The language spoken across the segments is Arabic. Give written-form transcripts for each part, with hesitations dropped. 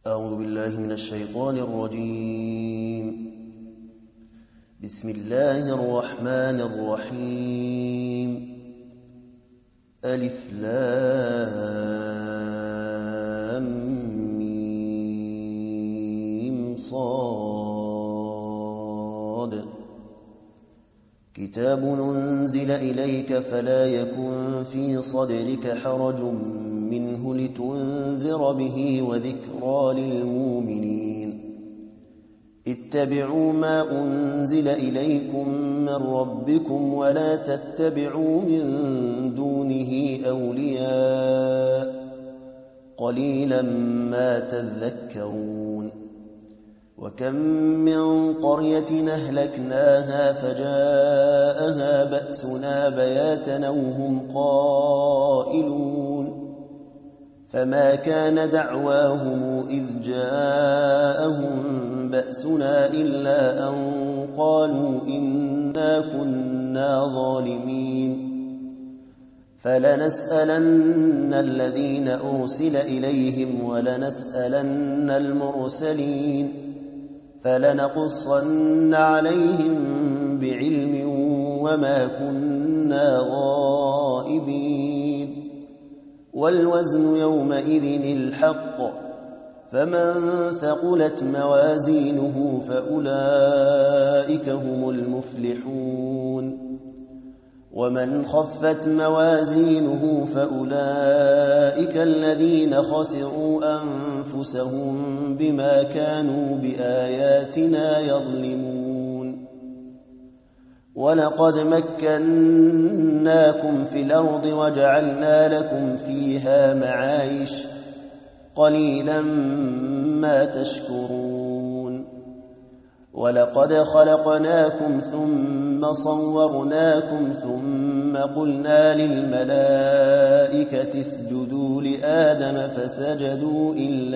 أعوذ بالله من الشيطان الرجيم. بسم الله الرحمن الرحيم. ألف لام ميم صاد. كتاب أنزل إليك فلا يكن في صدرك حرج منه لتنذر به وذكرى للمؤمنين. اتبعوا ما أنزل إليكم من ربكم ولا تتبعوا من دونه أولياء قليلا ما تذكرون. وكم من قرية أهلكناها فجاءها بأسنا بياتا أو هم قائلون. فما كان دعواهم إذ جاءهم بأسنا إلا أن قالوا إنا كنا ظالمين. فلنسألن الذين أرسل إليهم ولنسألن المرسلين فلنقصن عليهم بعلم وما كنا غائبين. والوزن يومئذ الحق فمن ثقلت موازينه فأولئك هم المفلحون. ومن خفت موازينه فأولئك الذين خسروا أنفسهم بما كانوا بآياتنا يظلمون. ولقد مكناكم في الأرض وجعلنا لكم فيها معايش قليلا ما تشكرون. ولقد خلقناكم ثم صورناكم ثم قلنا للملائكة اسجدوا لآدم فسجدوا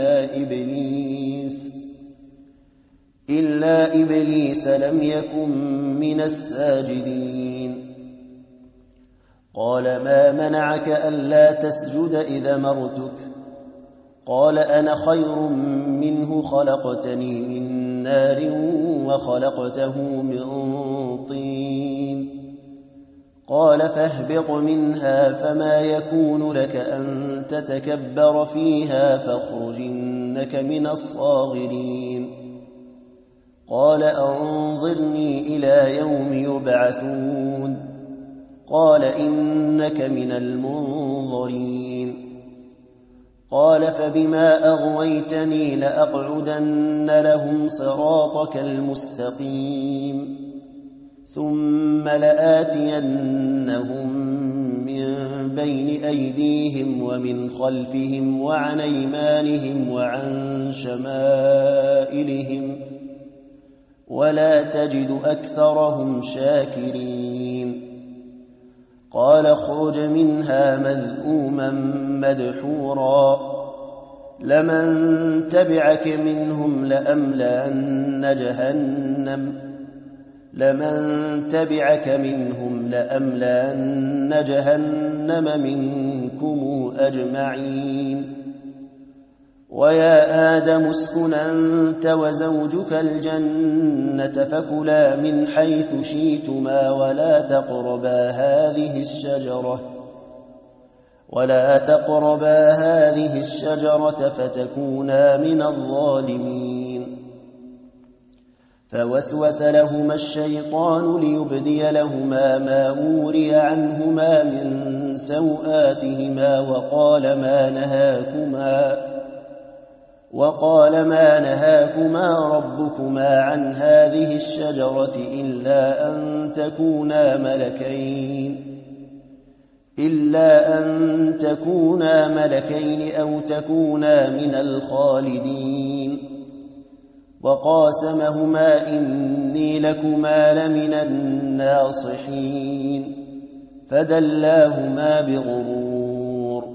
إلا إبليس لم يكن من الساجدين. قال ما منعك ألا تسجد إذا مرتك؟ قال أنا خير منه خلقتني من نار وخلقته من طين. قال فاهبط منها فما يكون لك أن تتكبر فيها فاخرج إنك من الصاغرين. قال أنظرني إلى يوم يبعثون. قال إنك من المنظرين. قال فبما أغويتني لأقعدن لهم صراطك المستقيم ثم لآتينهم من بين أيديهم ومن خلفهم وعن أيمانهم وعن شمائلهم ولا تجد أكثرهم شاكرين. قال اخرج منها مذءوما مدحورا لمن تبعك منهم لأملأن جهنم منكم أجمعين. ويا آدم اسكن أنت وزوجك الجنة فكلا من حيث شئتما ولا تقربا هذه الشجرة فتكونا من الظالمين. فوسوس لهما الشيطان ليبدي لهما ما أوري عنهما من سوآتهما وقال ما نهاكما ربكما عن هذه الشجرة إلا أن تكونا ملكين أو تكونا من الخالدين. وقاسمهما إني لكما لمن الناصحين فدلاهما بغرور.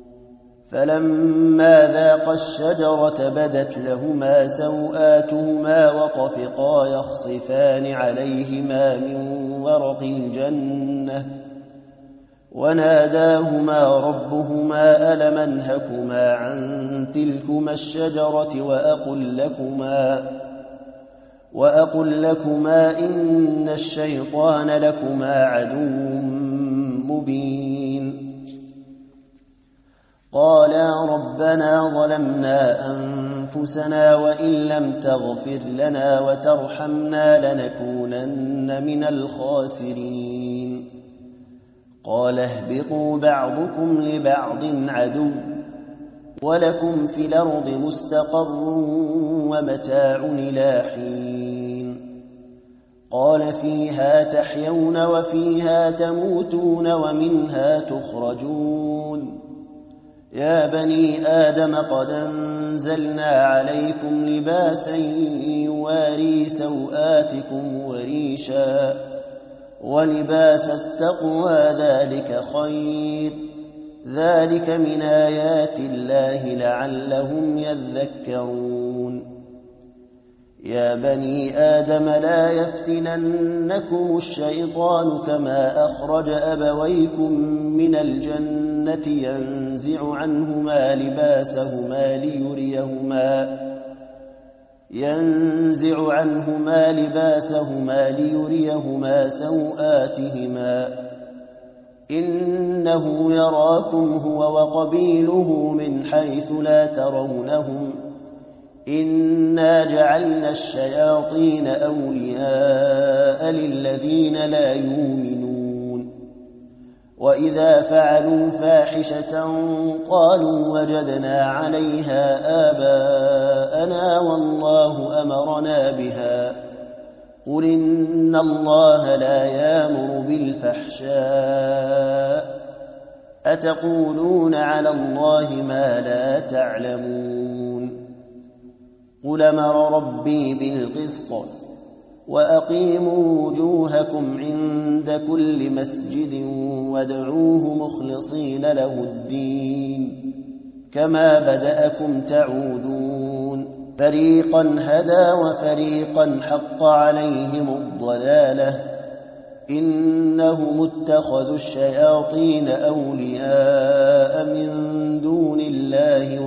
فلما ذاقا الشجرة بدت لهما سوآتهما وطفقا يخصفان عليهما من ورق الجنة وناداهما ربهما ألم أنهكما عن تلكما الشجرة وأقل لكما إن الشيطان لكما عدو مبين. قالا ربنا ظلمنا أنفسنا وإن لم تغفر لنا وترحمنا لنكونن من الخاسرين. قال اهبطوا بعضكم لبعض عدو ولكم في الأرض مستقر ومتاع إلى حين. قال فيها تحيون وفيها تموتون ومنها تخرجون. يا بني آدم قد أنزلنا عليكم لباسا يواري سوآتكم وريشا ولباس التقوى ذلك خير. ذلك من آيات الله لعلهم يذكرون. يا بني آدم لا يفتننكم الشيطان كما أخرج أبويكم من الجنة ينزع عنهما لباسهما ليريهما سوآتهما إنه يراكم هو وقبيله من حيث لا ترونهم إنا جعلنا الشياطين أولياء للذين لا يؤمنون. وإذا فعلوا فاحشة قالوا وجدنا عليها آباءنا والله أمرنا بها. قل إن الله لا يأمر بالفحشاء أتقولون على الله ما لا تعلمون. قل أمر ربي بالقسط وأقيموا وجوهكم عند كل مسجد وادعوه مخلصين له الدين كما بدأكم تعودون. فريقا هدى وفريقا حق عليهم الضلالة إنهم اتخذوا الشياطين أولياء من دون الله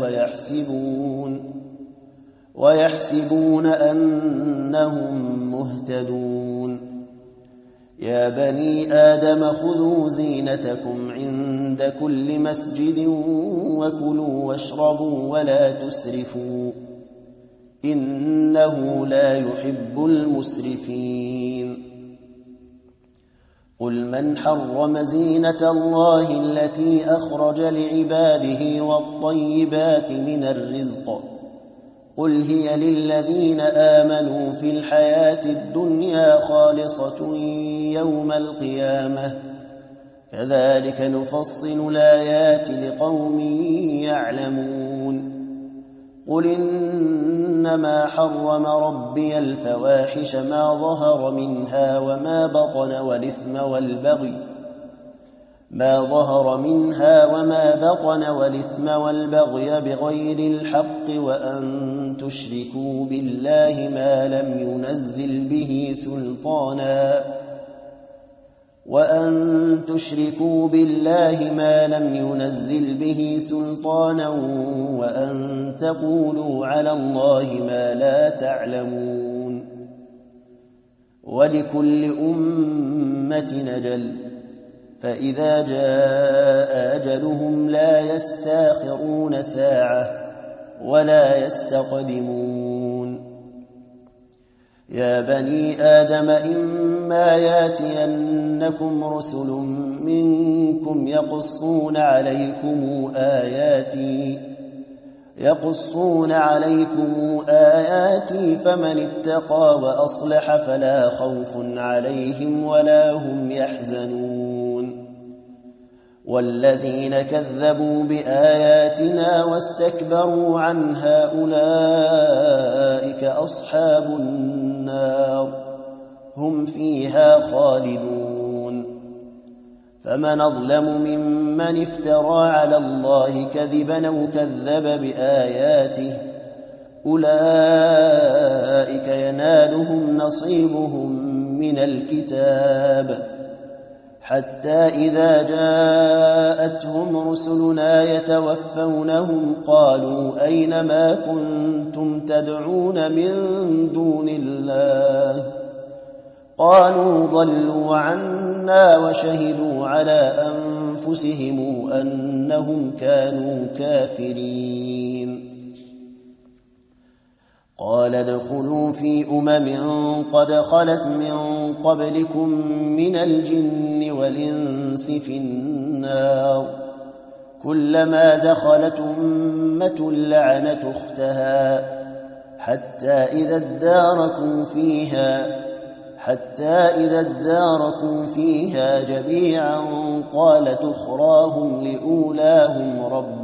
ويحسبون أنهم مهتدون. يا بني آدم خذوا زينتكم عند كل مسجد وكلوا واشربوا ولا تسرفوا إنه لا يحب المسرفين. قل من حرم زينة الله التي أخرج لعباده والطيبات من الرزق قل هي للذين آمنوا في الحياة الدنيا خالصة يوم القيامة كذلك نفصل الآيات لقوم يعلمون. قل إنما حرم ربي الفواحش ما ظهر منها وما بطن والإثم والبغي بغير الحق وأن تشركوا بالله ما لم ينزل به سلطانا وأن تقولوا على الله ما لا تعلمون. ولكل أمة أجل فإذا جاء أجلهم لا يستاخرون ساعة ولا يستقدمون. يا بني آدم إما ياتينكم رسل منكم يقصون عليكم آياتي فمن اتقى وأصلح فلا خوف عليهم ولا هم يحزنون. والذين كذبوا بآياتنا واستكبروا عنها أولئك أصحاب النار هم فيها خالدون. فمن أظلم ممن افترى على الله كذبا أو كذب بآياته أولئك ينالهم نصيبهم من الكتاب حتى إذا جاءتهم رسلنا يتوفونهم قالوا أين ما كنتم تدعون من دون الله قالوا ضلوا عنا وشهدوا على أنفسهم أنهم كانوا كافرين قال ادخلوا في قد خلت من قبلكم من الجن والإنس في النار كلما دخلت أمة لعنت أختها حتى إذا اداركوا فيها جميعا قالت أخراهم لأولاهم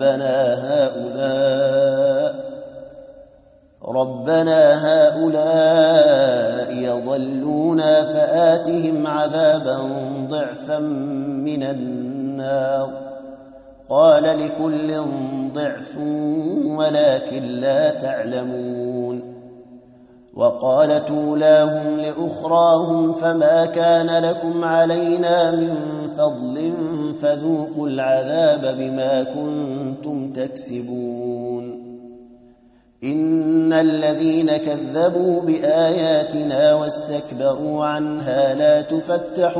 ربنا هؤلاء يضلونا فآتهم عذابا ضعفا من النار قال لكل ضعف ولكن لا تعلمون وقالت أولاهم لأخراهم فما كان لكم علينا من فضل فذوقوا العذاب بما كنتم تكسبون إن الذين كذبوا بآياتنا واستكبروا عنها لا تفتح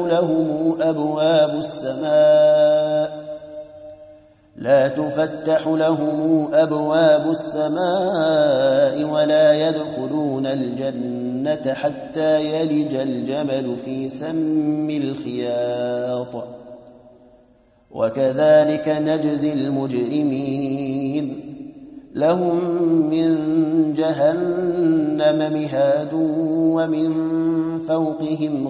لهم أبواب السماء ولا يدخلون الجنة حتى يلج الجمل في سم الخياط وكذلك نجزي المجرمين لهم من جهنم مهاد ومن فوقهم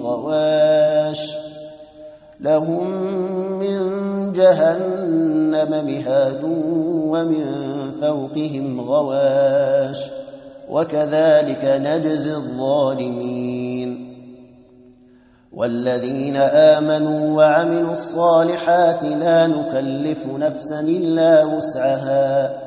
غواش وكذلك نجزي الظالمين والذين آمنوا وعملوا الصالحات لا نكلف نفسا إلا وسعها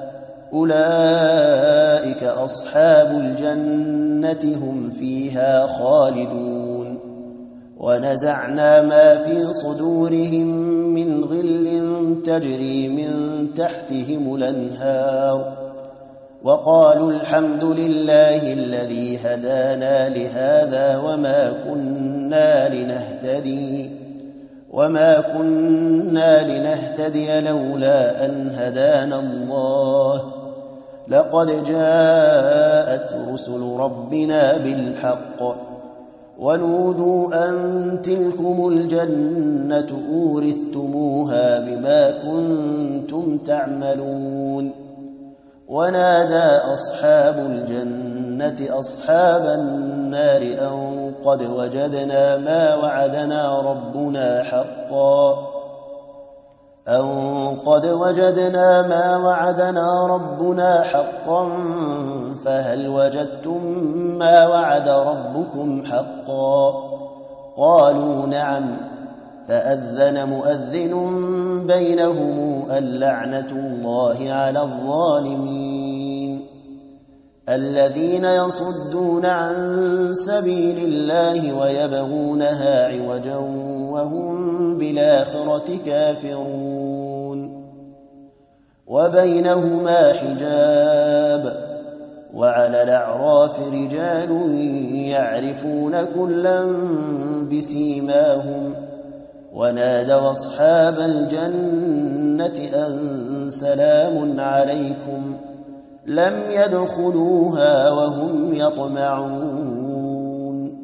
أولئك أصحاب الجنة هم فيها خالدون ونزعنا ما في صدورهم من غل تجري من تحتهم الأنهار وقالوا الحمد لله الذي هدانا لهذا وما كنا لنهتدي لولا أن هدانا الله لقد جاءت رسل ربنا بالحق ونودوا أن تلكم الجنة أورثتموها بما كنتم تعملون ونادى أصحاب الجنة أصحاب النار أن قد وجدنا ما وعدنا ربنا حقا فهل وجدتم ما وعد ربكم حقا قالوا نعم فأذن مؤذن بينهم اللعنة الله على الظالمين الذين يصدون عن سبيل الله ويبغونها عوجا وهم بالآخرة كافرون وبينهما حجاب وعلى الأعراف رجال يعرفون كلا بسيماهم ونادوا أصحاب الجنة أن سلام عليكم لم يدخلوها وهم يطمعون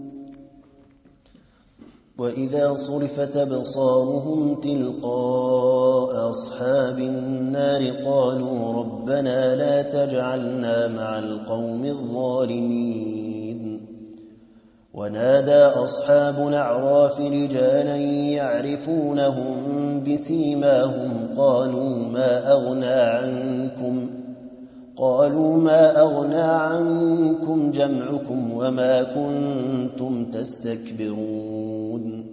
وإذا صرفت أبصارهم تلقاء أصحاب النار قالوا ربنا لا تجعلنا مع القوم الظالمين ونادى أصحاب الأعراف رجالا يعرفونهم بسيماهم قالوا ما أغنى عنكم جمعكم وما كنتم تستكبرون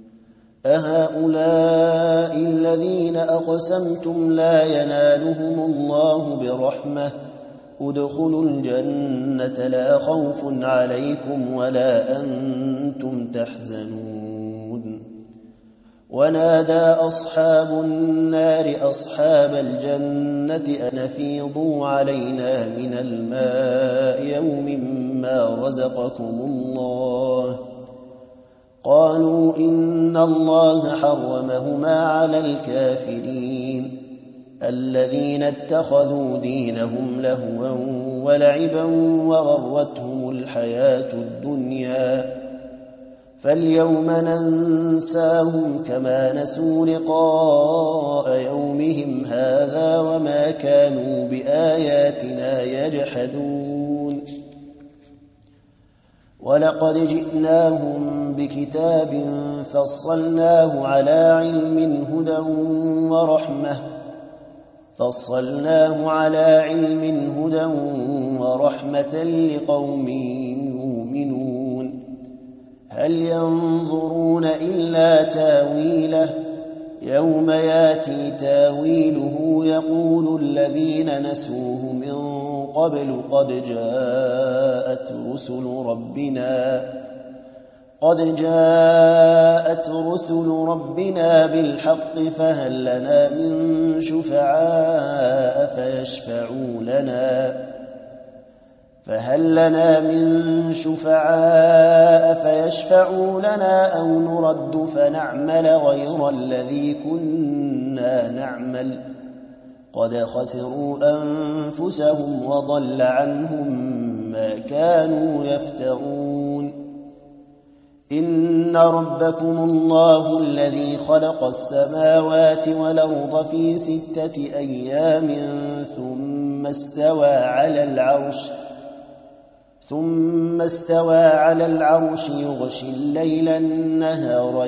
أهؤلاء الذين أقسمتم لا ينالهم الله برحمة ادخلوا الجنة لا خوف عليكم ولا أنتم تحزنون ونادى أصحاب النار أصحاب الجنة أن أفيضوا علينا من الماء يوم ما رزقكم الله قالوا إن الله حرمهما على الكافرين الذين اتخذوا دينهم لهوا ولعبا وغرتهم الحياة الدنيا فاليوم ننساهم كما نسوا لقاء يومهم هذا وما كانوا بآياتنا يجحدون ولقد جئناهم بكتاب فصلناه على علم هدى ورحمة لقوم يؤمنون هل ينظرون إلا تاويله يوم ياتي تاويله يقول الذين نسوه من قبل قد جاءت رسل ربنا بالحق فهل لنا من شفعاء فيشفعوا لنا أو نرد فنعمل غير الذي كنا نعمل قد خسروا أنفسهم وضل عنهم ما كانوا يفترون إن ربكم الله الذي خلق السماوات والأرض في 6 أيام ثم استوى على العرش يغشي الليل النهار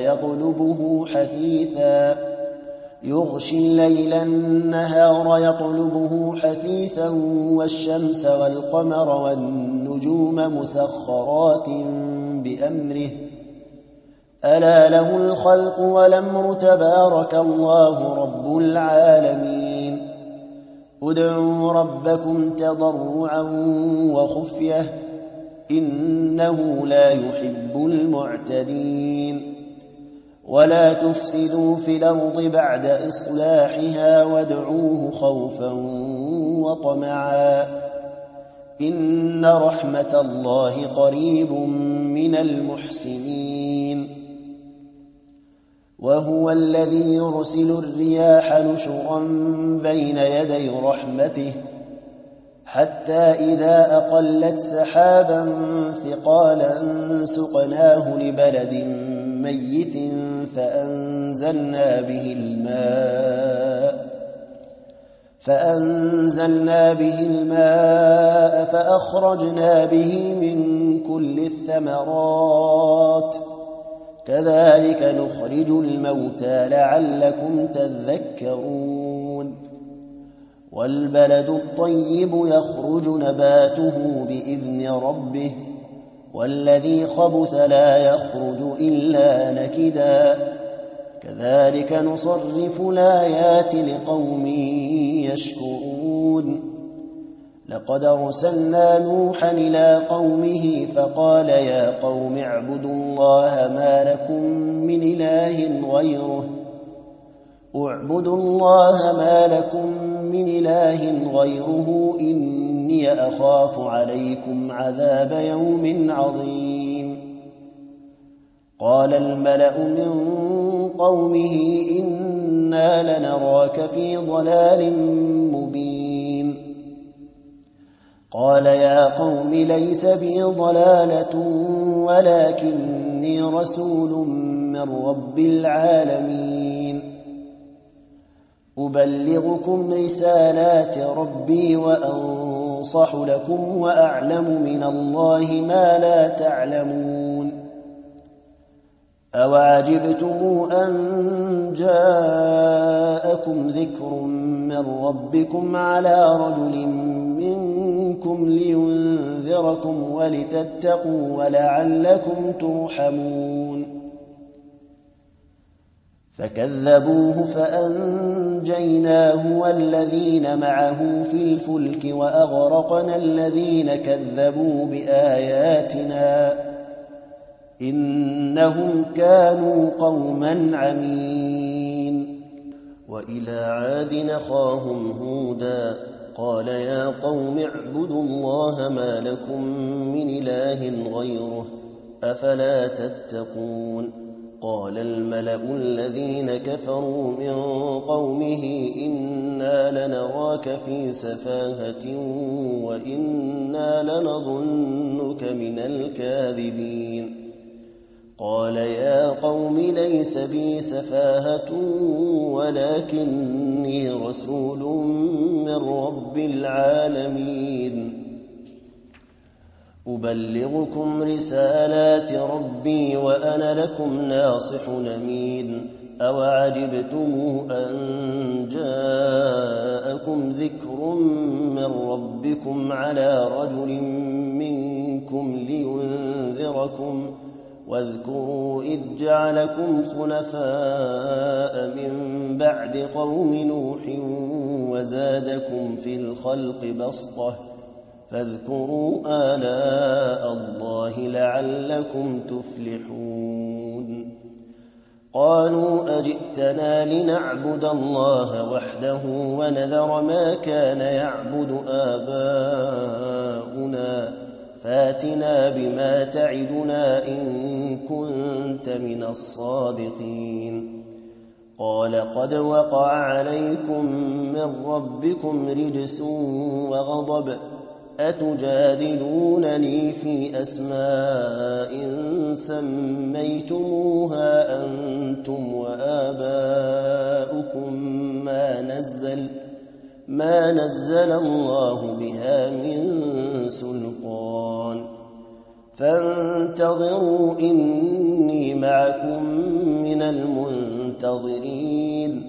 يطلبه حثيثا والشمس والقمر والنجوم مسخرات بأمره ألا له الخلق والأمر تبارك الله رب العالمين ادعوا ربكم تضرعا وخفية إنه لا يحب المعتدين ولا تفسدوا في الأرض بعد إصلاحها وادعوه خوفا وطمعا إن رحمة الله قريب من المحسنين وهو الذي يرسل الرياح نشرا بين يدي رحمته حتى إذا أقلت سحابا ثقالا سقناه لبلد ميت فأنزلنا به الماء فأخرجنا به من كل الثمرات كذلك نخرج الموتى لعلكم تذكرون والبلد الطيب يخرج نباته بإذن ربه والذي خبث لا يخرج إلا نكدا كذلك نصرف الآيات لقوم يشكرون لقد أرسلنا نوحا إلى قومه فقال يا قوم اعبدوا الله ما لكم من إله غيره إني أخاف عليكم عذاب يوم عظيم قال الملأ من قومه إنا لنراك في ضلال مبين قال يا قوم ليس بي ضلالة ولكني رسول من رب العالمين أبلغكم رسالات ربي وأنصح لكم وأعلم من الله ما لا تعلمون أوعجبتم أن جاءكم ذكر من ربكم على رجل منكم لينذركم ولتتقوا ولعلكم ترحمون فكذبوه فأنجيناه والذين معه في الفلك وأغرقنا الذين كذبوا بآياتنا إنهم كانوا قوما عمين. وإلى عاد أخاهم هودا قال يا قوم اعبدوا الله ما لكم من إله غيره أفلا تتقون. قال الملأ الذين كفروا من قومه إنا لنراك في سفاهة وإنا لنظنك من الكاذبين. قال يا قوم ليس بي سفاهة ولكني رسول من رب العالمين أبلغكم رسالات ربي وأنا لكم ناصح أمين. أوعجبتم أن جاءكم ذكر من ربكم على رجل منكم لينذركم واذكروا إذ جعلكم خلفاء من بعد قوم نوح وزادكم في الخلق بسطة فاذكروا آلاء الله لعلكم تفلحون. قالوا أجئتنا لنعبد الله وحده ونذر ما كان يعبد آباؤنا فاتنا بما تعدنا إن كنت من الصادقين. قال قد وقع عليكم من ربكم رجس وغضب أتجادلونني في أسماء سميتموها أنتم وآباؤكم ما نزل الله بها من سلطان فانتظروا إني معكم من المنتظرين.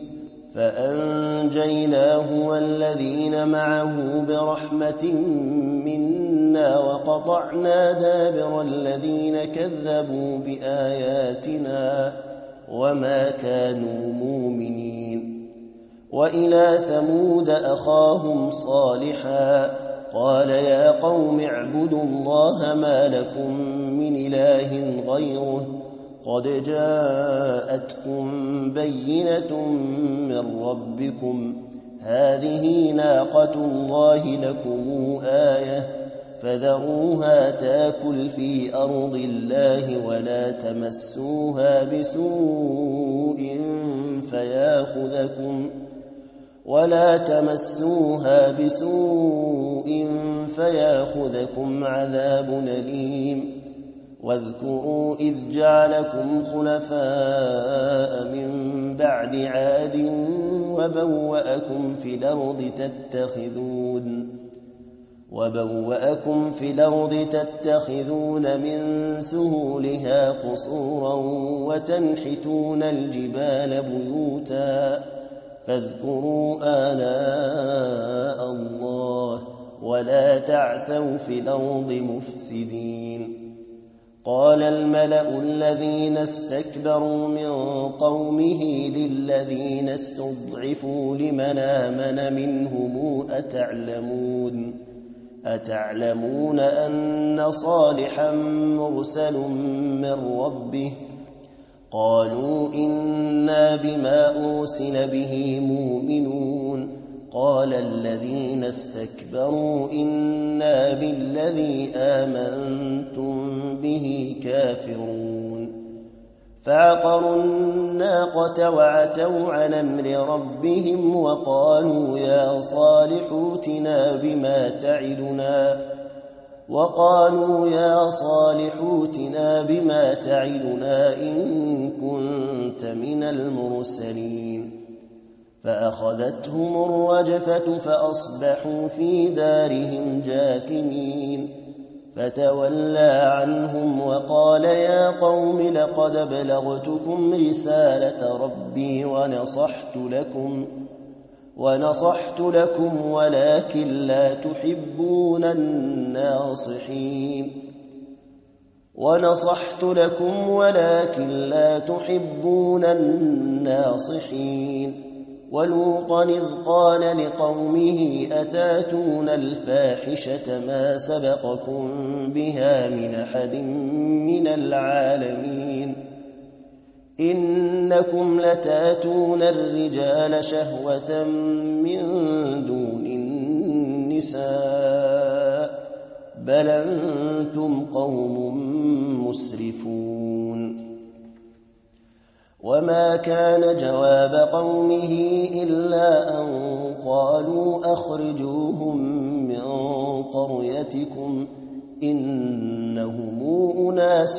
فأنجيناه والذين معه برحمة منا وقطعنا دابر الذين كذبوا بآياتنا وما كانوا مؤمنين. وإلى ثمود أخاهم صالحا قال يا قوم اعبدوا الله ما لكم من إله غيره قد جاءتكم بينة من ربكم هذه ناقة الله لكم آية فذروها تاكل في أرض الله ولا تمسوها بسوء فياخذكم عذاب أليم. واذكروا إذ جعلكم خلفاء من بعد عاد وبوأكم في الأرض تتخذون من سهولها قصورا وتنحتون الجبال بيوتا فاذكروا آلاء الله ولا تعثوا في الأرض مفسدين. قال الملأ الذين استكبروا من قومه للذين استضعفوا لمن آمن منهم أتعلمون أن صالحا مرسل من ربه قالوا إنا بما أرسل به مؤمنون. قال الذين استكبروا إنا بالذي آمنتم به كافرون. فعقروا الناقة وعتوا عن أمر ربهم وقالوا يا صالح ائتنا بما تعدنا إن كنت من المرسلين. فأخذتهم الرجفة فأصبحوا في دارهم جاثمين. فتولى عنهم وقال يا قوم لقد أبلغتكم رسالة ربي ونصحت لكم ولكن لا تحبون الناصحين. ولوطا إذ قال لقومه أتاتون الفاحشة ما سبقكم بها من أحد من العالمين إنكم لتاتون الرجال شهوة من دون النساء بل أنتم قوم مسرفون وما كان جواب قومه إلا أن قالوا أخرجوهم من قريتكم إنهم أناس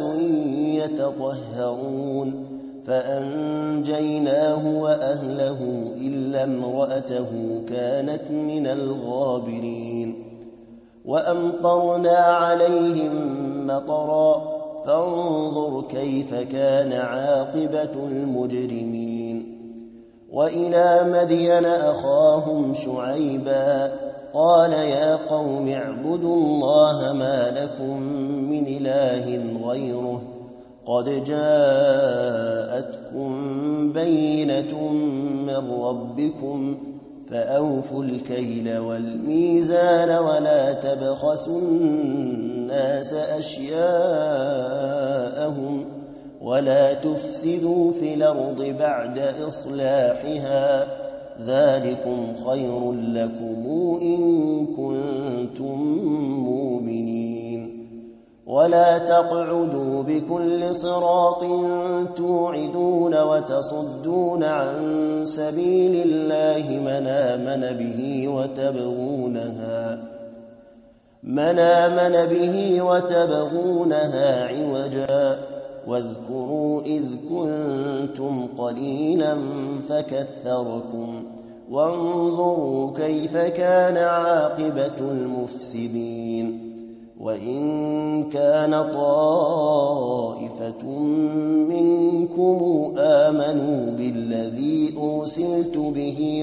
يتطهرون فأنجيناه وأهله إلا امرأته كانت من الغابرين وأمطرنا عليهم مطرا فانظر كيف كان عاقبة المجرمين وإلى مدين أخاهم شعيبا قال يا قوم اعبدوا الله ما لكم من إله غيره قد جاءتكم بينة من ربكم فأوفوا الكيل والميزان ولا تبخسوا الناس أشياءهم ولا تفسدوا في الأرض بعد إصلاحها ذلكم خير لكم إن كنتم مؤمنين ولا تقعدوا بكل صراط توعدون وتصدون عن سبيل الله من آمن به وتبغونها عوجا واذكروا إذ كنتم قليلا فكثركم وانظروا كيف كان عاقبة المفسدين وإن كان طائفة منكم آمنوا بالذي أرسلت به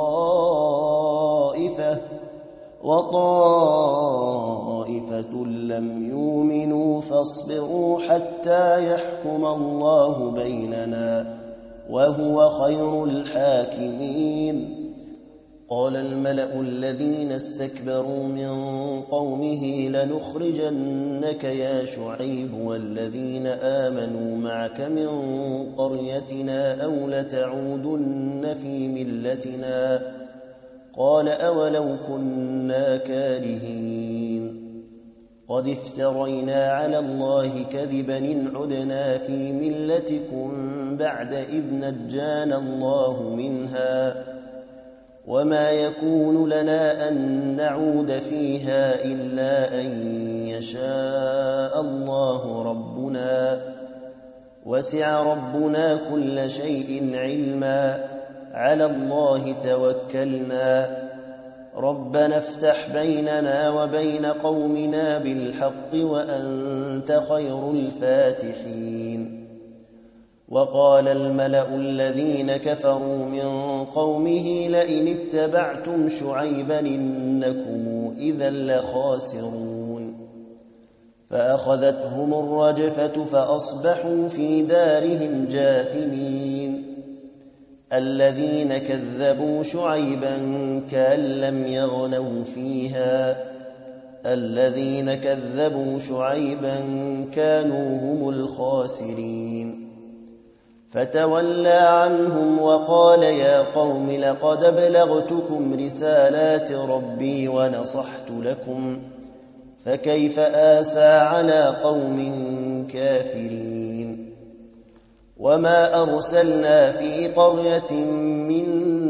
وطائفة لم يؤمنوا فاصبروا حتى يحكم الله بيننا وهو خير الحاكمين قال الملأ الذين استكبروا من قومه لنخرجنك يا شعيب والذين آمنوا معك من قريتنا أو لتعودن في ملتنا قال أولو كنا كارهين قد افترينا على الله كذبا إن عدنا في ملتكم بعد إذ نجانا الله منها وما يكون لنا أن نعود فيها إلا أن يشاء الله ربنا وسع ربنا كل شيء علما على الله توكلنا ربنا افتح بيننا وبين قومنا بالحق وأنت خير الفاتحين وقال الملأ الذين كفروا من قومه لئن اتبعتم شعيبا إنكم إذا لخاسرون فأخذتهم الرجفة فأصبحوا في دارهم جاثمين الذين كذبوا شعيبا كأن لم يغنوا فيها الذين كذبوا شعيبا كانوا هم الخاسرين فتولى عنهم وقال يا قوم لقد أبلغتكم رسالات ربي ونصحت لكم فكيف آسى على قوم كافرين وما أرسلنا في قرية من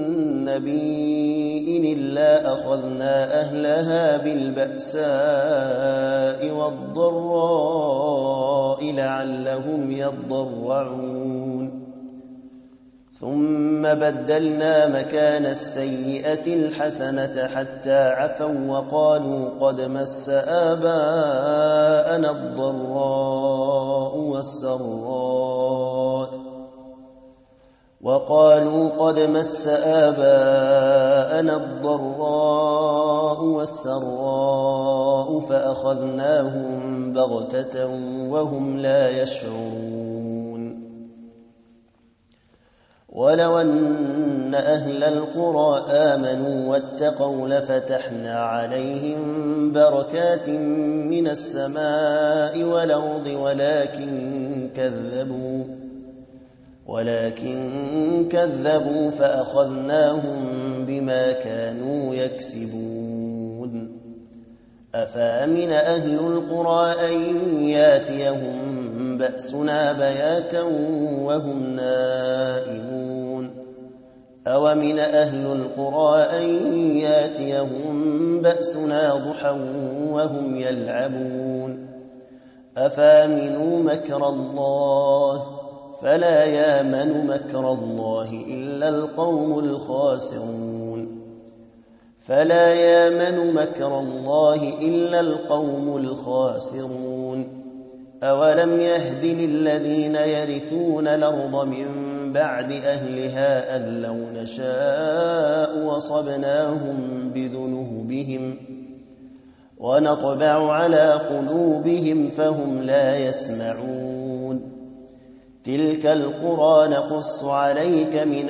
نبي إلا أخذنا أهلها بالبأساء والضراء لعلهم يضرعون ثم بدلنا مكان السيئة الحسنة حتى عفوا وقالوا قد مس آباءنا الضراء والسراء فأخذناهم بغتة وهم لا يشعرون ولو أن أن أهل القرى آمنوا واتقوا لفتحنا عليهم بركات من السماء والأرض ولكن كذبوا فأخذناهم بما كانوا يكسبون. أفأمن أهل القرى أن ياتيهم بأسنا بياتا وهم نائمون أومن أهل القرى أن ياتيهم بأسنا ضحى وهم يلعبون أفأمنوا مكر الله فلا يامن مكر الله إلا القوم الخاسرون أولم يهد للذين يرثون الأرض من بعد أهلها أن لو نشاء وصبناهم بذنوبهم ونطبع على قلوبهم فهم لا يسمعون تلك القرى نقص عليك من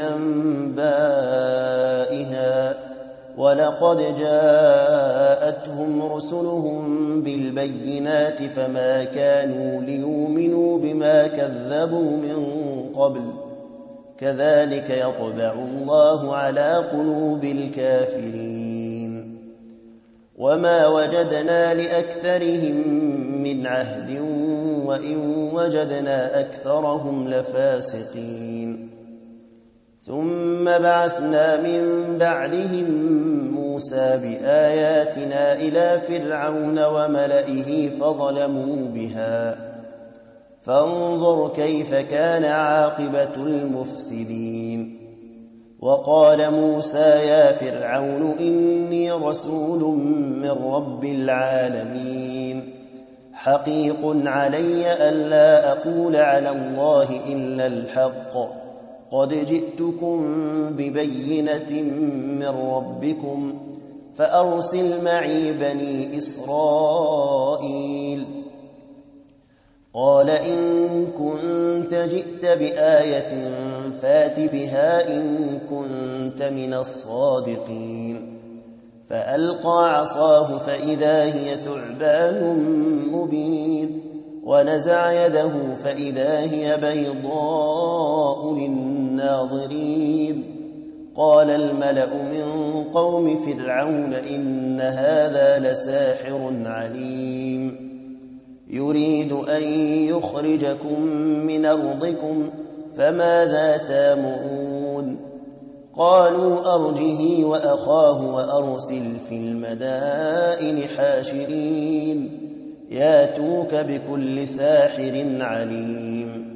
أنبائها ولقد جاءتهم رسلهم بالبينات فما كانوا ليؤمنوا بما كذبوا من قبل كذلك يطبع الله على قلوب الكافرين وما وجدنا لأكثرهم من عهد وإن وجدنا أكثرهم لفاسقين ثم بعثنا من بعدهم موسى بآياتنا إلى فرعون وملئه فظلموا بها فانظر كيف كان عاقبة المفسدين وقال موسى يا فرعون إني رسول من رب العالمين حقيق علي ألا أقول على الله إلا الحق قد جئتكم ببينة من ربكم فأرسل معي بني إسرائيل قال إن كنت جئت بآية فات بها إن كنت من الصادقين فألقى عصاه فإذا هي ثعبان مبين ونزع يده فإذا هي بيضاء للناظرين قال الملأ من قوم فرعون إن هذا لساحر عليم يريد أن يخرجكم من أرضكم فماذا تامرون قالوا أرجه وأخاه وأرسل في المدائن حاشرين ياتوك بكل ساحر عليم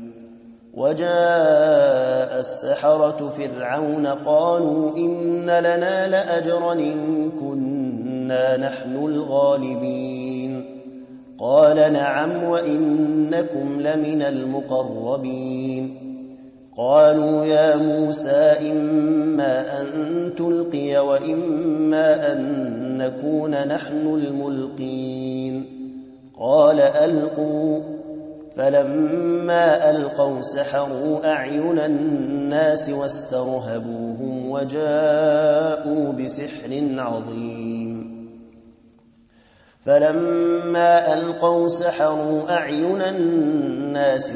وجاء السحرة فرعون قالوا إن لنا لأجرا إن كنا نحن الغالبين قال نعم وإنكم لمن المقربين قالوا يا موسى إما أن تلقي وإما أن نكون نحن الملقين قال ألقوا فلما ألقوا سحروا أعين الناس واسترهبوهم وجاءوا بسحر عظيم فلما ألقوا سحروا أعين الناس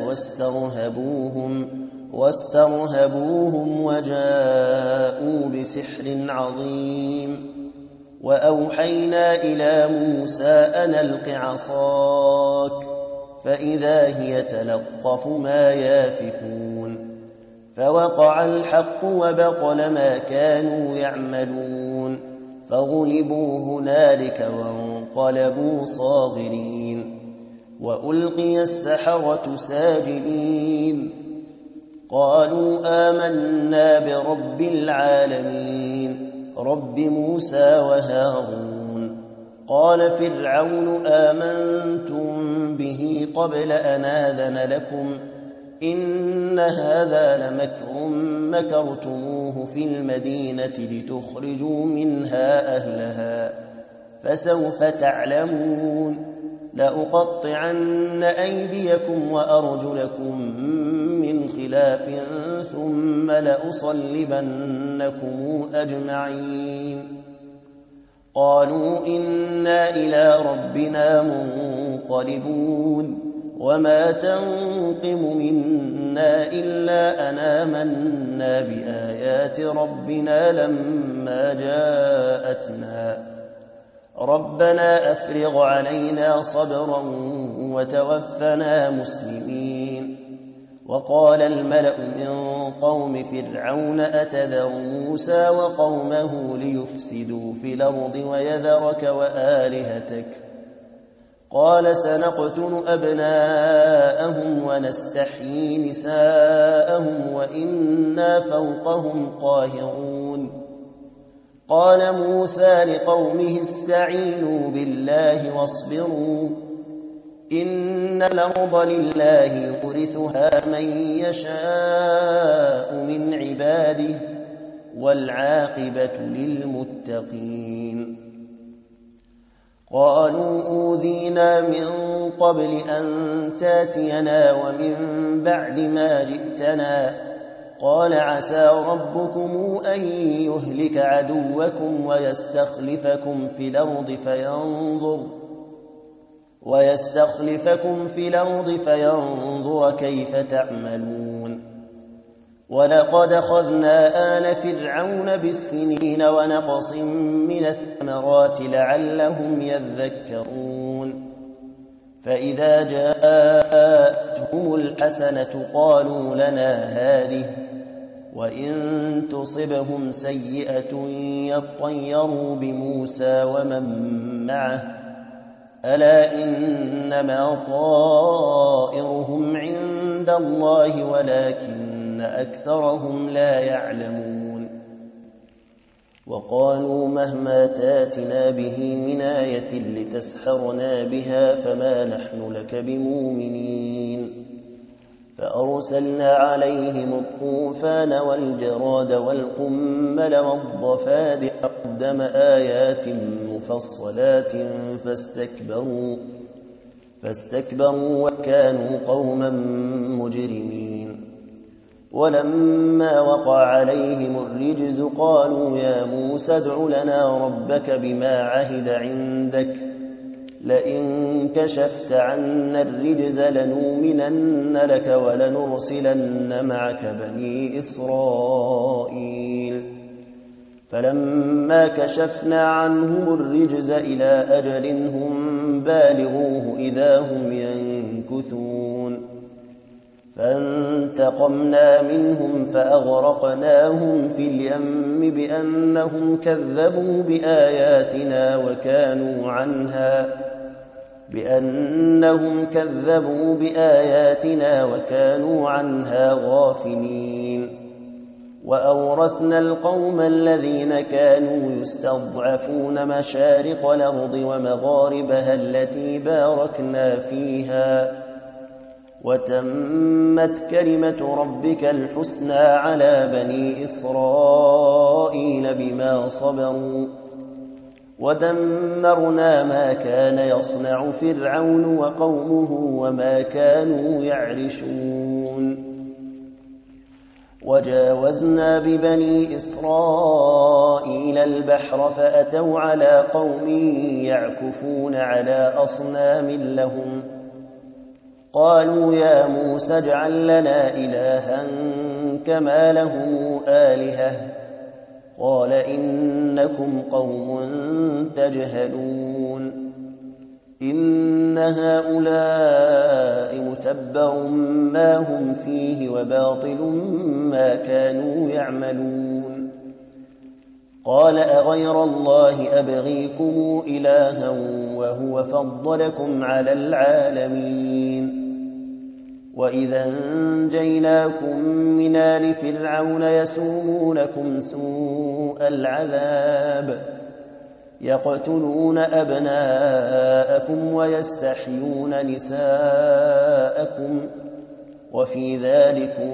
واسترهبوهم وجاءوا بسحر عظيم وأوحينا إلى موسى أن ألق عصاك فإذا هي تلقف ما يافكون فوقع الحق وبطل ما كانوا يعملون فغلبوا هنالك وانقلبوا صاغرين وألقي السحرة ساجدين قالوا آمنا برب العالمين رب موسى وهارون قال فرعون آمنتم به قبل أن آذن لكم إن هذا لمكر مكرتموه في المدينة لتخرجوا منها أهلها فسوف تعلمون لأقطعن أيديكم وأرجلكم من خلاف ثم لأصلبنكم أجمعين. قالوا إنا إلى ربنا منقلبون وما تنقم منا إلا أن آمنا بآيات ربنا لما جاءتنا ربنا أفرغ علينا صبرا وتوفنا مسلمين. وقال الملأ من قوم فرعون أتذر موسى وقومه ليفسدوا في الأرض ويذرك وآلهتك قال سنقتل أبناءهم ونستحيي نساءهم وإنا فوقهم قاهرون. قال موسى لقومه استعينوا بالله واصبروا إن الأرض لله يورثها من يشاء من عباده والعاقبة للمتقين. قالوا أوذينا من قبل أن تاتينا ومن بعد ما جئتنا قال عسى ربكم أن يهلك عدوكم ويستخلفكم في الأرض فينظر كيف تعملون. ولقد أخذنا آل فرعون بالسنين ونقص من الثمرات لعلهم يذكرون. فإذا جاءتهم الحسنة قالوا لنا هذه وإن تصبهم سيئة يطيروا بموسى ومن معه ألا إنما طائرهم عند الله ولكن أكثرهم لا يعلمون. وقالوا مهما تاتنا به من آية لتسحرنا بها فما نحن لك بمؤمنين. فأرسلنا عليهم الطوفان والجراد والقمل والضفادع والدم آيات مفصلات فاستكبروا وكانوا قوما مجرمين. ولما وقع عليهم الرجز قالوا يا موسى ادع لنا ربك بما عهد عندك لئن كشفت عنا الرجز لنؤمنن لك ولنرسلن معك بني إسرائيل. فلما كشفنا عنهم الرجز إلى أجل هم بالغوه إذا هم ينكثون. فانتقمنا منهم فأغرقناهم في اليم بأنهم كذبوا بآياتنا وكانوا عنها غافلين. وأورثنا القوم الذين كانوا يستضعفون مشارق الأرض ومغاربها التي باركنا فيها وتمت كلمة ربك الحسنى على بني إسرائيل بما صبروا ودمرنا ما كان يصنع فرعون وقومه وما كانوا يعرشون. وجاوزنا ببني إسرائيل البحر فأتوا على قوم يعكفون على أصنام لهم قالوا يا موسى اجعل لنا إلها كما لهم آلهة قال إنكم قوم تجهلون. إن هؤلاء متبر ما هم فيه وباطل ما كانوا يعملون. قال أغير الله أبغيكم إلها وهو فضلكم على العالمين. وإذا أنجيناكم من آل فرعون يسومونكم سوء العذاب يقتلون أبناءكم ويستحيون نساءكم وفي ذلكم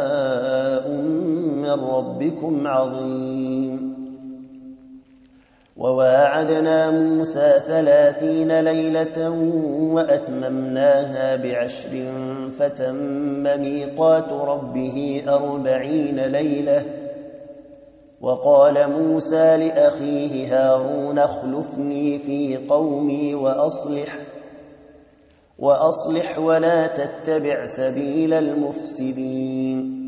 بلاء من ربكم عظيم. وواعدنا موسى 30 ليلة وأتممناها ب10 فتم ميقات ربه 40 ليلة. وقال موسى لأخيه هارون اخلفني في قومي وأصلح ولا تتبع سبيل المفسدين.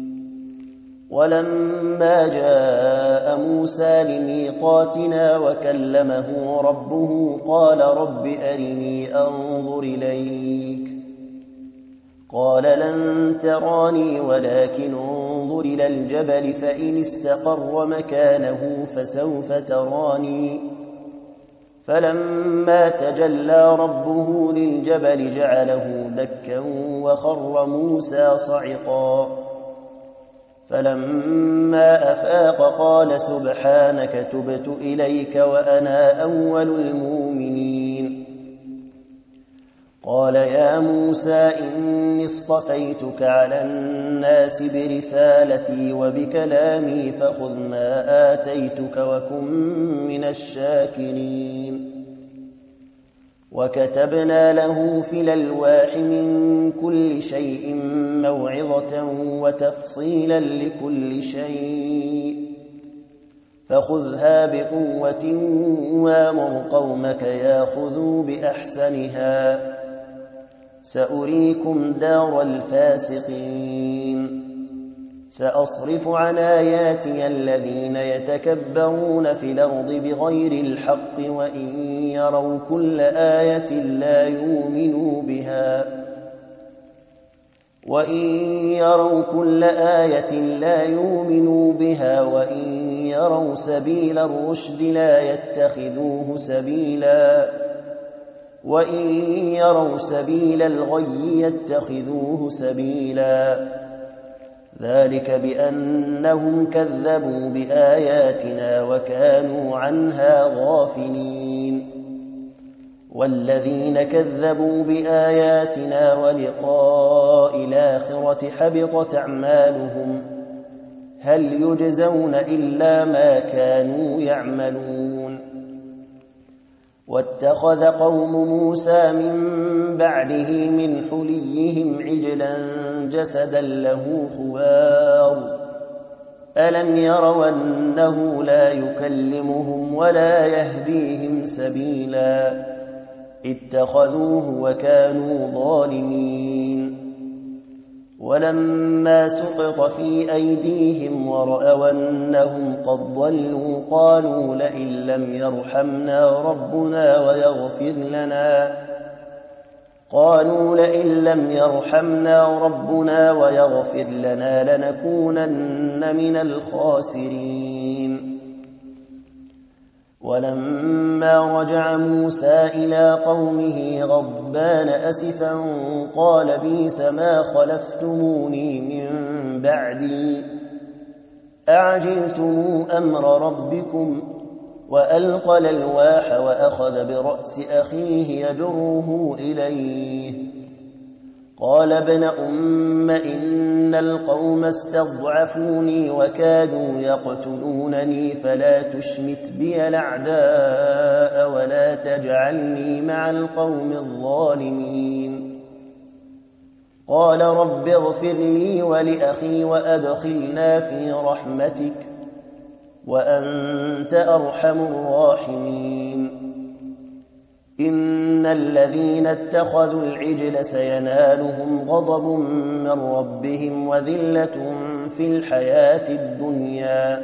ولما جاء موسى لميقاتنا وكلمه ربه قال رب أرني أنظر إليك. قال لن تراني ولكن انظر إلى الجبل فإن استقر مكانه فسوف تراني. فلما تجلى ربه للجبل جعله دكا وخر موسى صعقا. فلما أفاق قال سبحانك تبت إليك وأنا أول المؤمنين. قال يا موسى إني اصطفيتك على الناس برسالتي وبكلامي فخذ ما آتيتك وكن من الشاكرين. وكتبنا له في الألواح من كل شيء موعظة وتفصيلا لكل شيء فخذها بقوة وامر قومك ياخذوا بأحسنها سأريكم دار الفاسقين. سأصرف عن آياتي الذين يتكبرون في الأرض بغير الحق وإن يروا كل آية لا يؤمنوا بها وإن يروا سبيل الرشد لا يتخذوه سبيلا وإن يروا سبيل الغي يتخذوه سبيلا. ذلك بأنهم كذبوا بآياتنا وكانوا عنها غافلين. والذين كذبوا بآياتنا ولقاء الآخرة حبطت أعمالهم هل يجزون إلا ما كانوا يعملون. واتخذ قوم موسى من بعده من حليهم عجلا جسدا له خوار ألم يروا أنه لا يكلمهم ولا يهديهم سبيلا اتخذوه وكانوا ظالمين. ولما سقط في أيديهم ورأوا أنهم قد ضلوا قالوا لئن لم يرحمنا ربنا ويغفر لنا لنكونن من الخاسرين. ولما رجع موسى إلى قومه غضبان أسفا قال بئس ما خلفتموني من بعدي أعجلتم أمر ربكم. وألقى الألواح وأخذ برأس أخيه يجره إليه قال ابن أم إن القوم استضعفوني وكادوا يقتلونني فلا تشمت بي الأعداء ولا تجعلني مع القوم الظالمين. قال رب اغفر لي ولأخي وأدخلنا في رحمتك وأنت أرحم الراحمين. إن الذين اتخذوا العجل سينالهم غضب من ربهم وذلة في الحياة الدنيا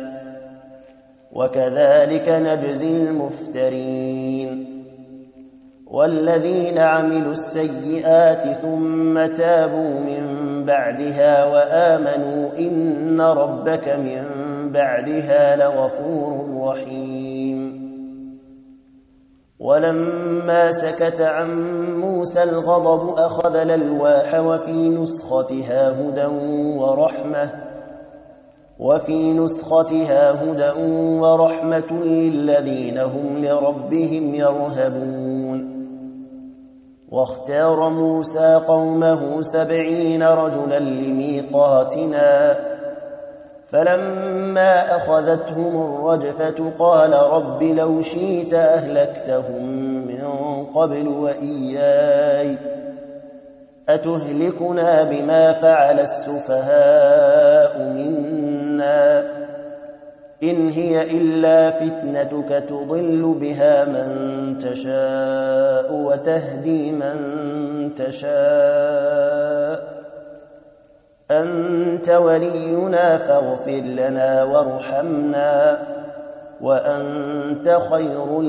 وكذلك نجزي المفترين. والذين عملوا السيئات ثم تابوا من بعدها وآمنوا إن ربك من بعدها لغفور رحيم. ولما سكت عن موسى الغضب أخذ الألواح وفي نسختها هدى ورحمة للذين هم لربهم يرهبون. واختار موسى قومه 70 رجلا لميقاتنا فلما أخذتهم الرجفة قال رب لو شئت أهلكتهم من قبل وإياي أتهلكنا بما فعل السفهاء منا إن هي إلا فتنتك تضل بها من تشاء وتهدي من تشاء أنت ولينا فاغفر لنا وارحمنا وأنت خير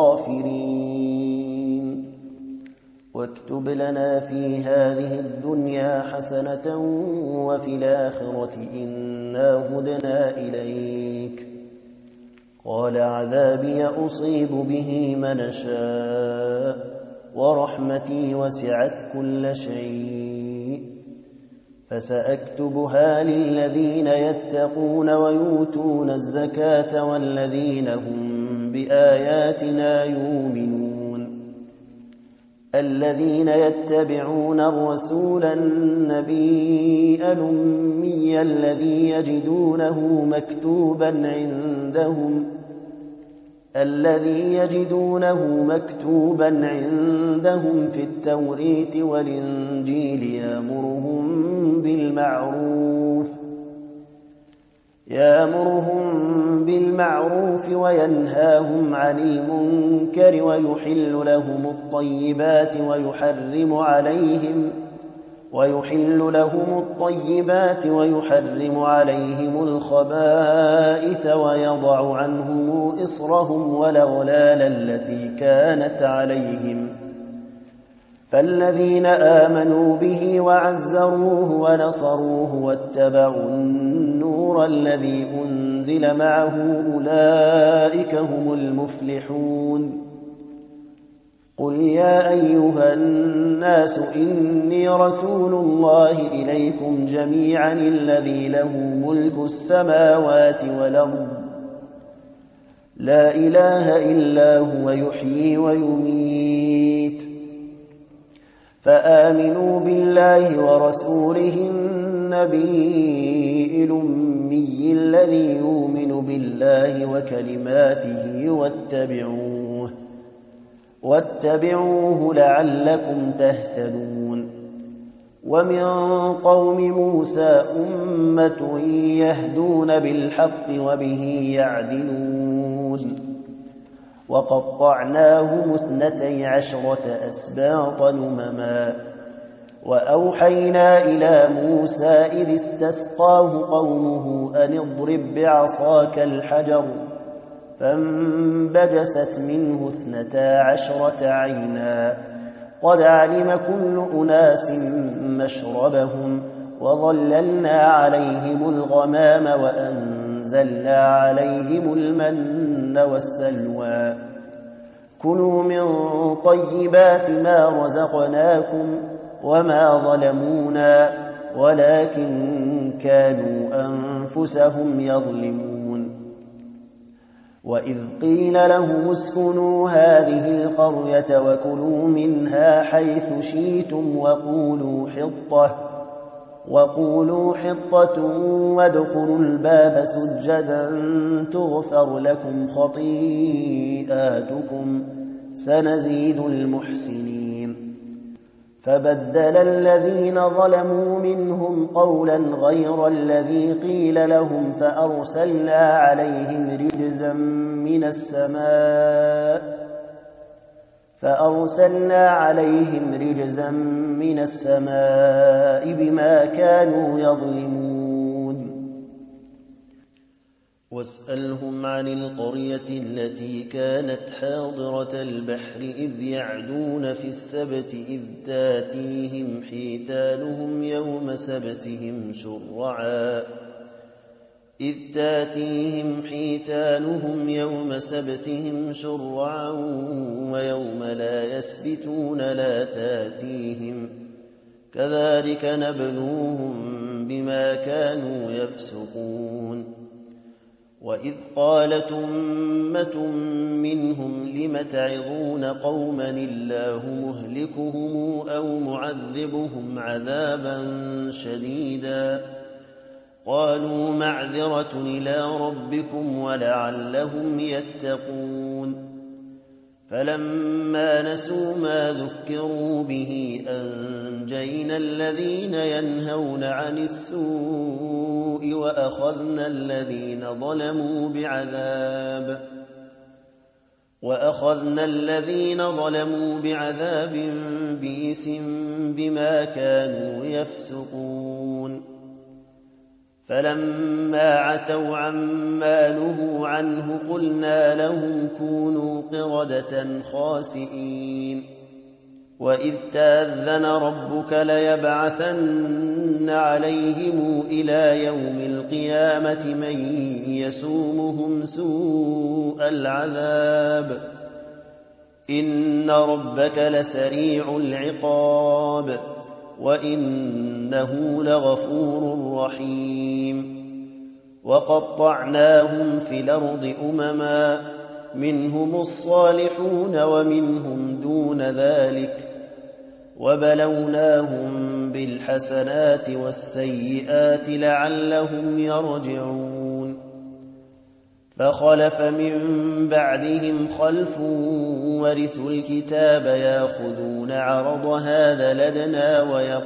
الغافرين واكتب لنا في هذه الدنيا حسنة وفي الآخرة إنا هدنا إليك قال عذابي أصيب به من شاء ورحمتي وسعت كل شيء فسأكتبها للذين يتقون ويؤتون الزكاة والذين هم بآياتنا يؤمنون الذين يتبعون الرسول النبي الأمي الذي يجدونه مكتوبا عندهم في التوريت والإنجيل يأمرهم بالمعروف وينهاهم عن المنكر ويحل لهم الطيبات ويحرم عليهم الخبائث ويضع عنهم إصرهم والأغلال التي كانت عليهم فالذين آمنوا به وعزروه ونصروه واتبعوا النور الذي أنزل معه أولئك هم المفلحون قل يا أيها الناس إني رسول الله إليكم جميعا الذي له ملك السماوات والأرض لا إله إلا هو يحيي ويميت فآمنوا بالله ورسوله النبي الأمي الذي يؤمن بالله وكلماته واتبعوه لعلكم تهتدون ومن قوم موسى أمة يهدون بالحق وبه يعدلون وقطعناهم 12 أسباطا أمما وأوحينا إلى موسى إذ استسقاه قومه أن اضرب بعصاك الحجر فانبجست منه 12 عينا قد علم كل أناس مشربهم وظللنا عليهم الغمام وأنزلنا عليهم المن والسلوى كلوا من طيبات ما رزقناكم وما ظلمونا ولكن كانوا أنفسهم يظلمون وإذ قيل لهم اسكنوا هذه القرية وكلوا منها حيث شئتم وقولوا حطة وادخلوا الباب سجدا تغفر لكم خطيئاتكم سنزيد المحسنين فبدل الذين ظلموا منهم قولا غير الذي قيل لهم فأرسلنا عليهم رجزا من السماء بما كانوا يظلمون واسألهم عن القرية التي كانت حاضرة البحر إذ يعدون في السبت إذ تاتيهم حيتانهم يوم سبتهم شرعا ويوم لا يسبتون لا تاتيهم كذلك نبلوهم بما كانوا يفسقون وإذ قالت أمة منهم لم تعظون قوما الله مهلكهم أو معذبهم عذابا شديدا قالوا معذرة إلى ربكم ولعلهم يتقون فلما نسوا ما ذكروا به أنجينا الذين ينهون عن السوء وأخذنا الذين ظلموا بعذاب بئيس بما كانوا يفسقون فلما عتوا عما نهوا عنه قلنا لهم كونوا قردة خاسئين وإذ تأذن ربك ليبعثن عليهم إلى يوم القيامة من يسومهم سوء العذاب إن ربك لسريع العقاب وإنه لغفور رحيم وقطعناهم في الأرض أمما منهم الصالحون ومنهم دون ذلك وبلوناهم بالحسنات والسيئات لعلهم يرجعون فخلف من بعدهم خلف ورثوا الكتاب ياخذون عرض هذا لدنا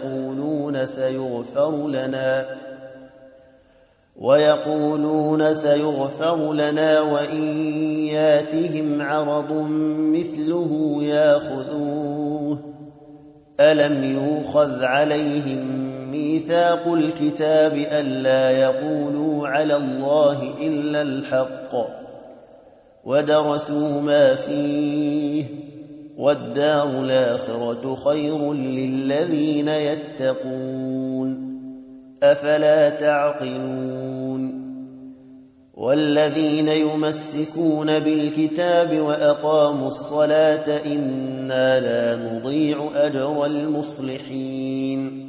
ويقولون سيغفر لنا وإن ياتهم عرض مثله ياخذوه ألم يؤخذ عليهم ميثاق الكتاب ألا يقولوا على الله إلا الحق ودرسوا ما فيه والدار الآخرة خير للذين يتقون أفلا تعقلون والذين يمسكون بالكتاب وأقاموا الصلاة إنا لا نضيع أجر المصلحين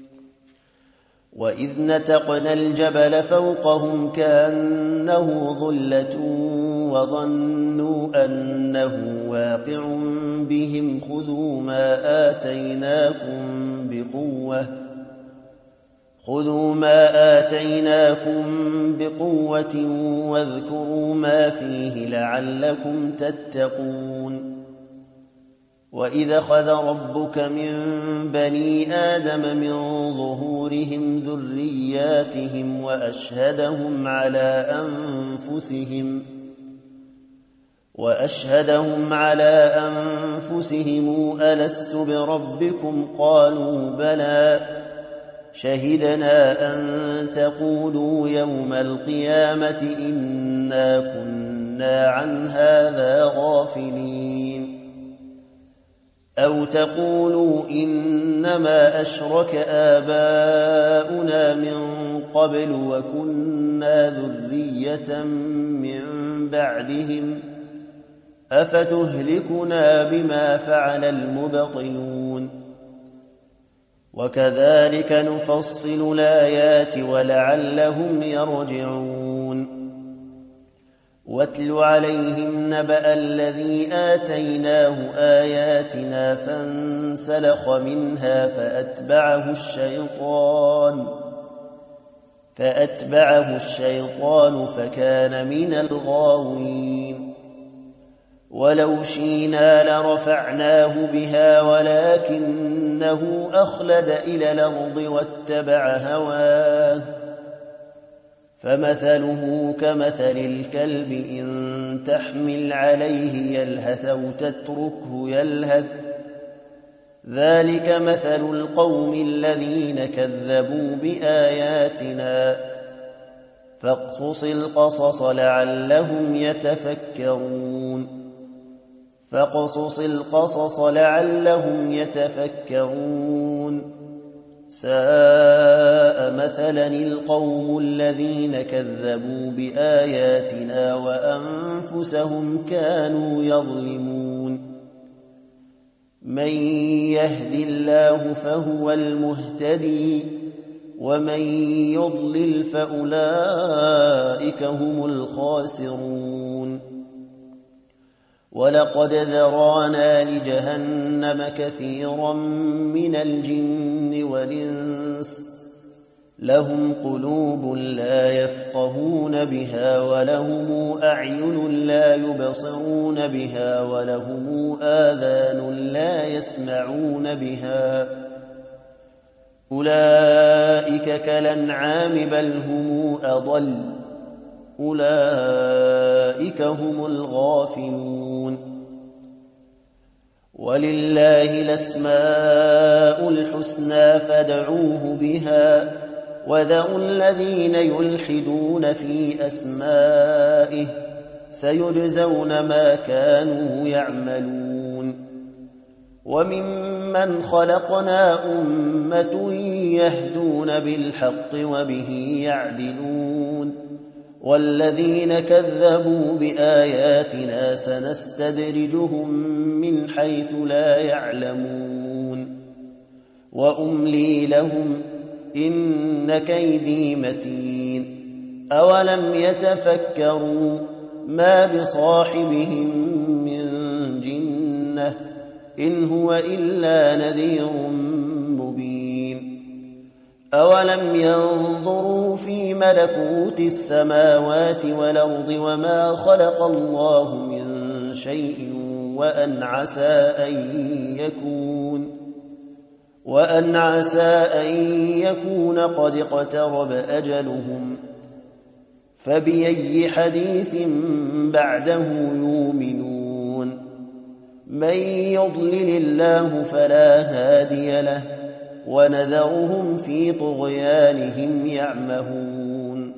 وإذ نتقنا الجبل فوقهم كأنه ظلة وظنوا أنه واقع بهم خذوا ما آتيناكم بقوة واذكروا ما فيه لعلكم تتقون وإذ أخذ ربك من بني آدم من ظهورهم ذرياتهم وأشهدهم على أنفسهم ألست بربكم قالوا بلى شهدنا أن تقولوا يوم القيامة إنا كنا عن هذا غافلين أو تقولوا إنما أشرك آباؤنا من قبل وكنا ذرية من بعدهم أفتهلكنا بما فعل المبطلون وكذلك نفصل الآيات ولعلهم يرجعون واتل عليهم نبأ الذي آتيناه آياتنا فانسلخ منها فأتبعه الشيطان فكان من الغاوين ولو شئنا لرفعناه بها ولكنه أخلد إلى الأرض واتبع هواه فمثله كمثل الكلب إن تحمل عليه يلهث أو تتركه يلهث ذلك مثل القوم الذين كذبوا بآياتنا فاقصص القصص لعلهم يتفكرون ساء مثلا القوم الذين كذبوا بآياتنا وأنفسهم كانوا يظلمون من يهد الله فهو المهتدي ومن يضلل فأولئك هم الخاسرون ولقد ذرانا لجهنم كثيرا من الجن والإنس لهم قلوب لا يفقهون بها ولهم أعين لا يبصرون بها ولهم آذان لا يسمعون بها أولئك كالأنعام بل هم أضل أولئك هم الغافلون ولله الأسماء الحسنى فادعوه بها وذروا الذين يلحدون في أسمائه سيجزون ما كانوا يعملون وممن خلقنا أمة يهدون بالحق وبه يعدلون والذين كذبوا بآياتنا سنستدرجهم من حيث لا يعلمون وأملي لهم إن كيدي متين أولم يتفكروا ما بصاحبهم من جنة إن هو إلا نذير مبين أولم ينظروا في ملكوت السماوات والأرض وما خلق الله من شيء وأن عسى أن يكون قد اقترب أجلهم فبأي حديث بعده يؤمنون من يضلل الله فلا هادي له ونذرهم في طغيانهم يعمهون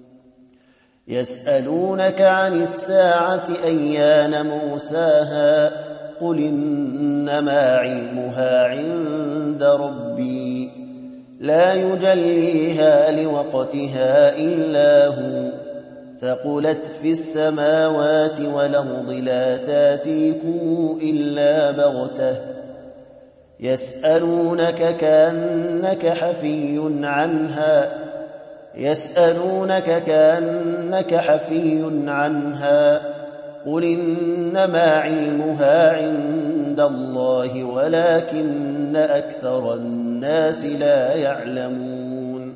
يسألونك عن الساعة أيان مرساها قل إنما علمها عند ربي لا يجليها لوقتها إلا هو ثقلت في السماوات والأرض لا تاتيكم إلا بغتة يسألونك كأنك حفي عنها قل إنما علمها عند الله ولكن أكثر الناس لا يعلمون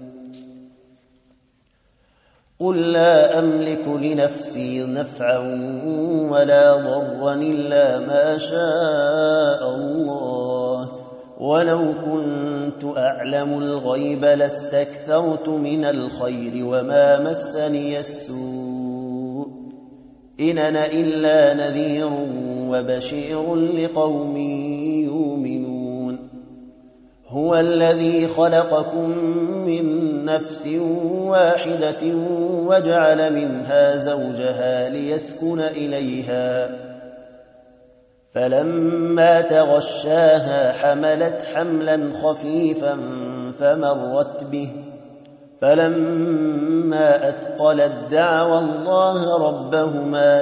قل لا أملك لنفسي نفعا ولا ضرا إلا ما شاء الله ولو كنت أعلم الغيب لاستكثرت من الخير وما مسني السوء إن أنا إلا نذير وبشير لقوم يؤمنون هو الذي خلقكم من نفس واحدة وجعل منها زوجها ليسكن إليها فلما تغشاها حملت حملا خفيفا فمرت به فلما أثقلت دعوا الله ربهما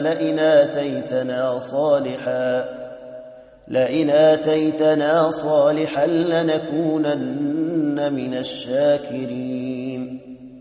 لئن آتيتنا صالحا لنكونن من الشاكرين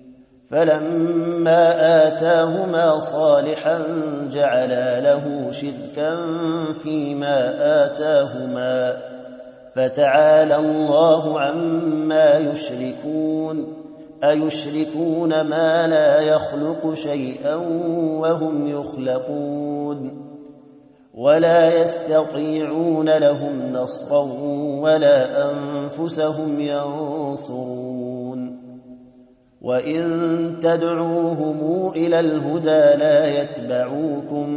فلما آتاهما صالحا جعلا له شركا فيما آتاهما فتعالى الله عما يشركون أيشركون ما لا يخلق شيئا وهم يخلقون ولا يستطيعون لهم نصرا ولا أنفسهم ينصرون وإن تدعوهم إلى الهدى لا يتبعوكم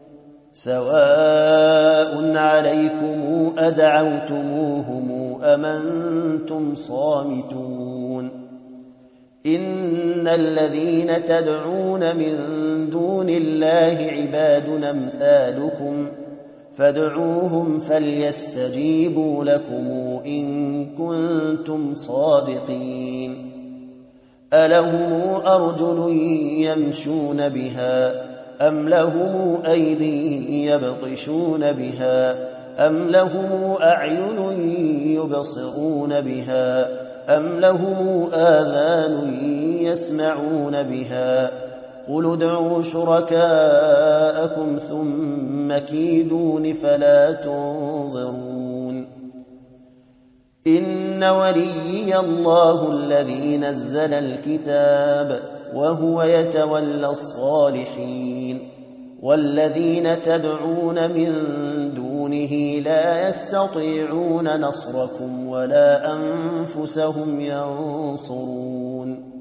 سواء عليكم أدعوتموهم أم أنتم صامتون إن الذين تدعون من دون الله عباد أمثالكم فادعوهم فليستجيبوا لكم إن كنتم صادقين ألهم أرجل يمشون بها أم لهم أيدي يبطشون بها أم لهم أعين يبصرون بها أم لهم آذان يسمعون بها قل ادعوا شركاءكم ثم كيدون فلا تنظرون إن وليي الله الذي نزل الكتاب وهو يتولى الصالحين والذين تدعون من دونه لا يستطيعون نصركم ولا أنفسهم ينصرون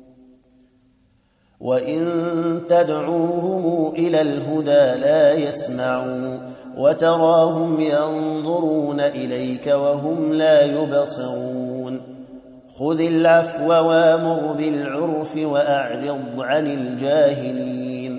وإن تدعوهم إلى الهدى لا يسمعون وتراهم ينظرون إليك وهم لا يبصرون خذ العفو وامر بالعرف وأعرض عن الجاهلين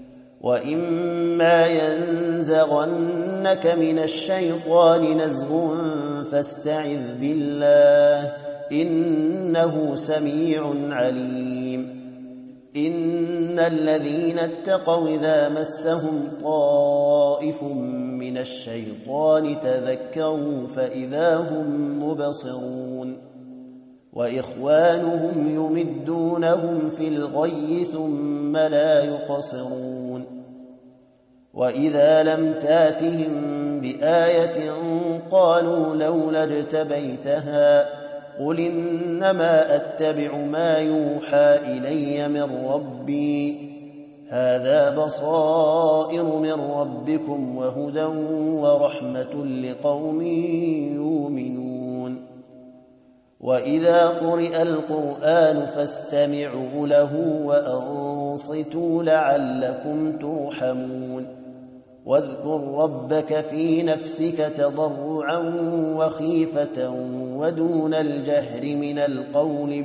وإما ينزغنك من الشيطان نزغ فاستعذ بالله إنه سميع عليم إن الذين اتقوا إذا مسهم طائف من الشيطان تذكروا فإذا هم مبصرون وإخوانهم يمدونهم في الغي ثم لا يقصرون وإذا لم تاتهم بآية قالوا لولا اجتبيتها قل إنما أتبع ما يوحى إلي من ربي هذا بصائر من ربكم وهدى ورحمة لقوم يؤمنون وإذا قرئ القرآن فاستمعوا له وأنصتوا لعلكم ترحمون واذكر ربك في نفسك تضرعا وخيفة ودون الجهر من القول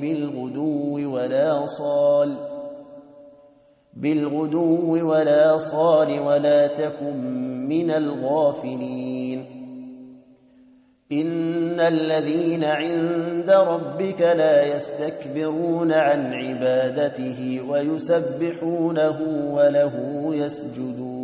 بالغدو ولا صال ولا تكن من الغافلين إن الذين عند ربك لا يستكبرون عن عبادته ويسبحونه وله يسجدون